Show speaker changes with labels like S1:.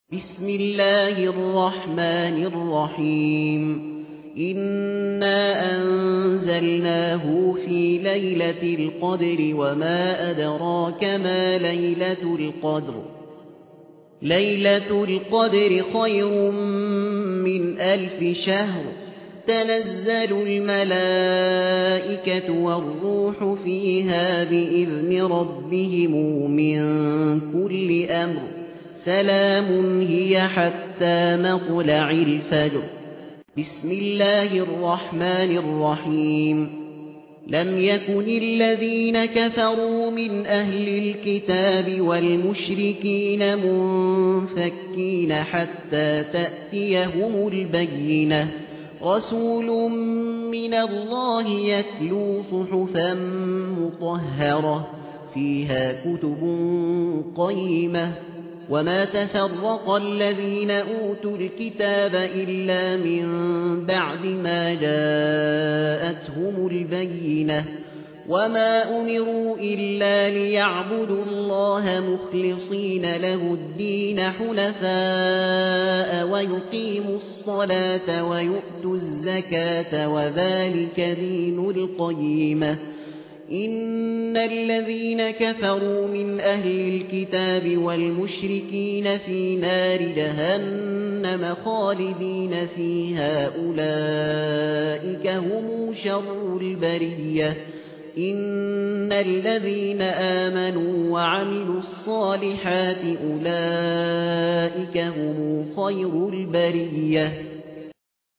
S1: بسم الله الرحمن الرحيم. إنا أنزلناه في ليلة القدر وما أدراك ما ليلة القدر. ليلة القدر خير من 1000 شهر. تنزل الملائكة والروح فيها بإذن ربهم من كل أمر. سلام هي حتى مطلع الفجر. بسم الله الرحمن الرحيم. لم يكن الذين كفروا من أهل الكتاب والمشركين منفكين حتى تأتيهم البينة. رسول من الله يتلو صحفا مطهرة فيها كتب قيمة. وما تفرق الذين أوتوا الكتاب إلا من بعد ما جاءتهم البينة. وما أمروا إلا ليعبدوا الله مخلصين له الدين حنفاء ويقيموا الصلاة ويؤتوا الزكاة وذلك دين القيمة. إن الذين كفروا من أهل الكتاب والمشركين في نار جهنم خالدين فيها أولئك هم شر البرية. إن الذين آمنوا وعملوا الصالحات أولئك هم خير البرية.